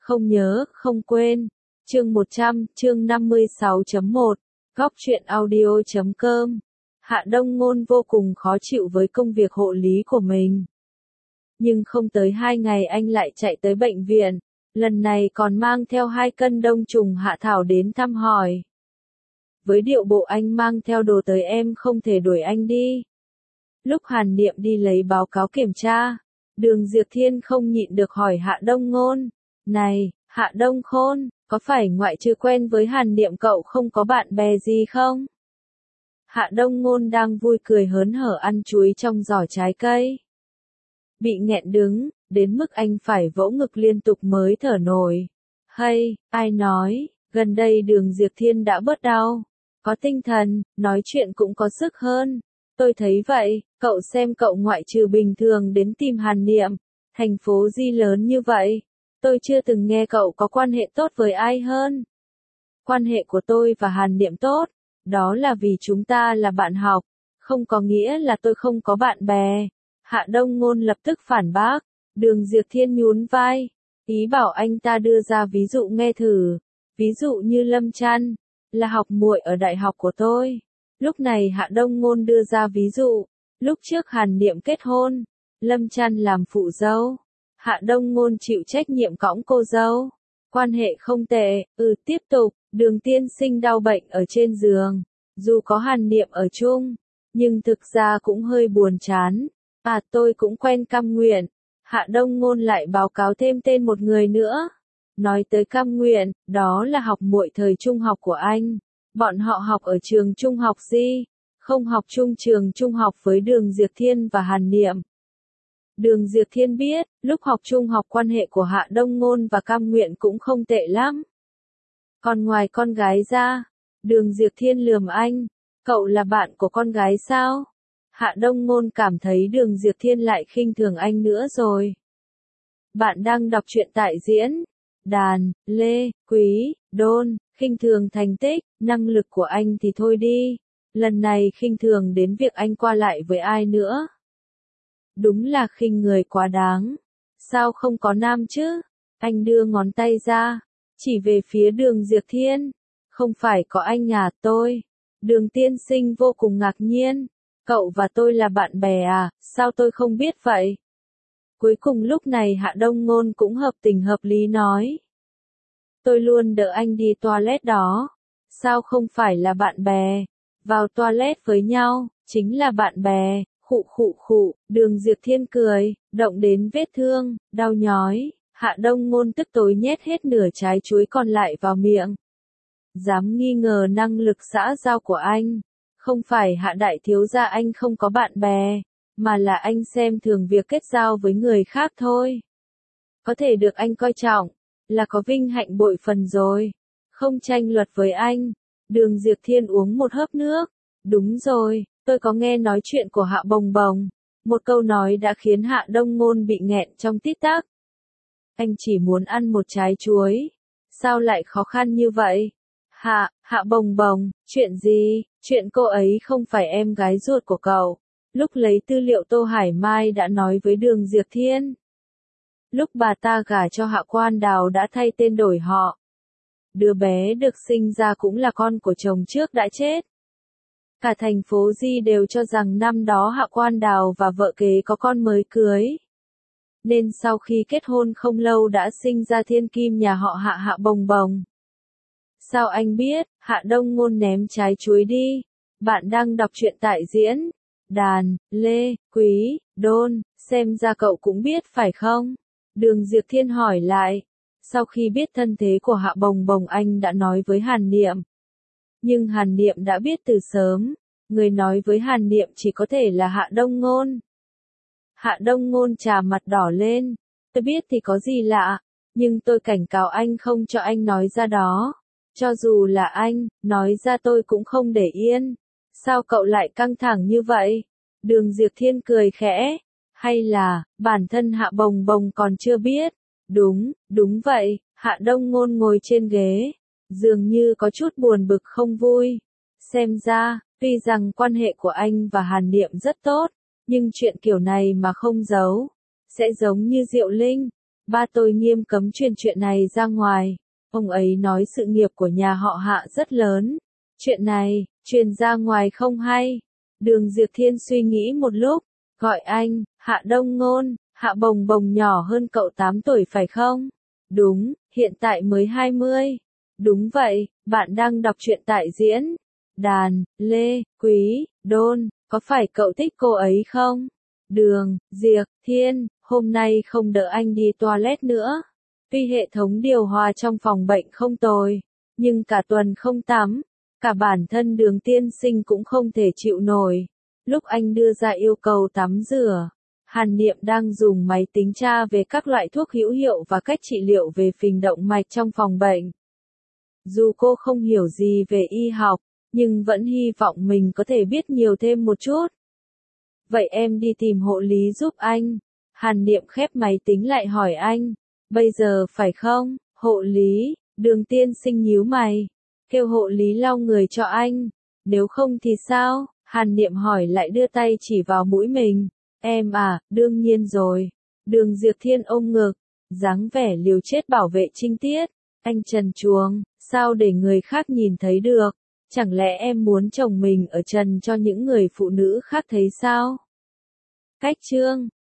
không nhớ, không quên. Chương 100, chương 56.1, Góc truyện audio.com. Hạ Đông Ngôn vô cùng khó chịu với công việc hộ lý của mình. Nhưng không tới 2 ngày anh lại chạy tới bệnh viện, lần này còn mang theo 2 cân đông trùng hạ thảo đến thăm hỏi. Với điệu bộ anh mang theo đồ tới em không thể đuổi anh đi. Lúc Hàn Niệm đi lấy báo cáo kiểm tra, Đường Diệp Thiên không nhịn được hỏi Hạ Đông Ngôn, này, Hạ Đông Khôn, có phải ngoại trừ quen với Hàn Niệm cậu không có bạn bè gì không? Hạ Đông Ngôn đang vui cười hớn hở ăn chuối trong giỏ trái cây. Bị nghẹn đứng, đến mức anh phải vỗ ngực liên tục mới thở nổi. Hay, ai nói, gần đây Đường Diệp Thiên đã bớt đau, có tinh thần, nói chuyện cũng có sức hơn. Tôi thấy vậy, cậu xem cậu ngoại trừ bình thường đến tìm Hàn Niệm, thành phố Di lớn như vậy, tôi chưa từng nghe cậu có quan hệ tốt với ai hơn. Quan hệ của tôi và Hàn Niệm tốt, đó là vì chúng ta là bạn học, không có nghĩa là tôi không có bạn bè. Hạ Đông Ngôn lập tức phản bác, Đường Diệp Thiên nhún vai, ý bảo anh ta đưa ra ví dụ nghe thử, ví dụ như Lâm Trăn, là học muội ở đại học của tôi. Lúc này Hạ Đông Ngôn đưa ra ví dụ, lúc trước Hàn Niệm kết hôn, Lâm Trăn làm phụ dâu, Hạ Đông Ngôn chịu trách nhiệm cõng cô dâu, quan hệ không tệ. Tiếp tục, Đường tiên sinh đau bệnh ở trên giường, dù có Hàn Niệm ở chung, nhưng thực ra cũng hơi buồn chán. Tôi cũng quen Cam Nguyện. Hạ Đông Ngôn lại báo cáo thêm tên một người nữa. Nói tới Cam Nguyện, đó là học muội thời trung học của anh. Bọn họ học ở trường trung học Di, không học chung trường trung học với Đường Diệp Thiên và Hàn Niệm. Đường Diệp Thiên biết, lúc học trung học quan hệ của Hạ Đông Ngôn và Cam Nguyện cũng không tệ lắm. Còn ngoài con gái ra, Đường Diệp Thiên lườm anh, cậu là bạn của con gái sao? Hạ Đông Ngôn cảm thấy Đường Diệp Thiên lại khinh thường anh nữa rồi. Bạn đang đọc truyện tại diễn đàn, Lê, Quý, Đôn, khinh thường thành tích, năng lực của anh thì thôi đi. Lần này khinh thường đến việc anh qua lại với ai nữa. Đúng là khinh người quá đáng. Sao không có nam chứ? Anh đưa ngón tay ra, chỉ về phía Đường Diệp Thiên. Không phải có anh à, tôi. Đường tiên sinh vô cùng ngạc nhiên. Cậu và tôi là bạn bè à, sao tôi không biết vậy? Cuối cùng lúc này Hạ Đông Ngôn cũng hợp tình hợp lý nói. Tôi luôn đỡ anh đi toilet đó. Sao không phải là bạn bè? Vào toilet với nhau, chính là bạn bè. Khụ khụ khụ, Đường Diệp Thiên cười, động đến vết thương, đau nhói. Hạ Đông Ngôn tức tối nhét hết nửa trái chuối còn lại vào miệng. Dám nghi ngờ năng lực xã giao của anh. Không phải Hạ đại thiếu gia anh không có bạn bè, mà là anh xem thường việc kết giao với người khác thôi. Có thể được anh coi trọng, là có vinh hạnh bội phần rồi. Không tranh luật với anh. Đường Diệp Thiên uống một hớp nước. Đúng rồi, tôi có nghe nói chuyện của Hạ Bồng Bồng. Một câu nói đã khiến Hạ Đông Ngôn bị nghẹn trong tít tắc. Anh chỉ muốn ăn một trái chuối. Sao lại khó khăn như vậy? Hạ Bồng Bồng, chuyện gì? Chuyện cô ấy không phải em gái ruột của cậu. Lúc lấy tư liệu Tô Hải Mai đã nói với Đường Diệp Thiên. Lúc bà ta gả cho Hạ Quan Đào đã thay tên đổi họ. Đứa bé được sinh ra cũng là con của chồng trước đã chết. Cả thành phố Di đều cho rằng năm đó Hạ Quan Đào và vợ kế có con mới cưới. Nên sau khi kết hôn không lâu đã sinh ra thiên kim nhà họ Hạ, Hạ Bồng Bồng. Sao anh biết? Hạ Đông Ngôn ném trái chuối đi. Bạn đang đọc truyện tại diễn đàn, Lê, Quý, Đôn, xem ra cậu cũng biết phải không? Đường Diệp Thiên hỏi lại. Sau khi biết thân thế của Hạ Bồng Bồng anh đã nói với Hàn Niệm. Nhưng Hàn Niệm đã biết từ sớm. Người nói với Hàn Niệm chỉ có thể là Hạ Đông Ngôn. Hạ Đông Ngôn trà mặt đỏ lên. Tôi biết thì có gì lạ. Nhưng tôi cảnh cáo anh không cho anh nói ra đó. Cho dù là anh, nói ra tôi cũng không để yên. Sao cậu lại căng thẳng như vậy? Đường Diệp Thiên cười khẽ. Hay là, bản thân Hạ Bồng Bồng còn chưa biết? Đúng vậy. Hạ Đông Ngôn ngồi trên ghế. Dường như có chút buồn bực không vui. Xem ra, tuy rằng quan hệ của anh và Hàn Niệm rất tốt, nhưng chuyện kiểu này mà không giấu, sẽ giống như Diệu Linh. Ba tôi nghiêm cấm truyền chuyện này ra ngoài. Ông ấy nói sự nghiệp của nhà họ Hạ rất lớn. Chuyện này, truyền ra ngoài không hay. Đường Diệp Thiên suy nghĩ một lúc, gọi anh, Hạ Đông Ngôn, Hạ Bồng Bồng nhỏ hơn cậu 8 tuổi phải không? Đúng, hiện tại mới 20. Đúng vậy, bạn đang đọc truyện tại diễn. Đàn, Lê, Quý, Đôn, có phải cậu thích cô ấy không? Đường, Diệp Thiên, hôm nay không đợi anh đi toilet nữa. Tuy hệ thống điều hòa trong phòng bệnh không tồi, nhưng cả tuần không tắm, cả bản thân Đường tiên sinh cũng không thể chịu nổi. Lúc anh đưa ra yêu cầu tắm rửa, Hàn Niệm đang dùng máy tính tra về các loại thuốc hữu hiệu và cách trị liệu về phình động mạch trong phòng bệnh. Dù cô không hiểu gì về y học, nhưng vẫn hy vọng mình có thể biết nhiều thêm một chút. Vậy em đi tìm hộ lý giúp anh. Hàn Niệm khép máy tính lại hỏi anh. Bây giờ phải không? Hộ lý, Đường tiên sinh nhíu mày. Kêu hộ lý lau người cho anh. Nếu không thì sao? Hàn Niệm hỏi lại đưa tay chỉ vào mũi mình. Em à, đương nhiên rồi. Đường Diệp Thiên ôm ngực, dáng vẻ liều chết bảo vệ trinh tiết. Anh trần truồng, sao để người khác nhìn thấy được? Chẳng lẽ em muốn chồng mình ở trần cho những người phụ nữ khác thấy sao? Cách chương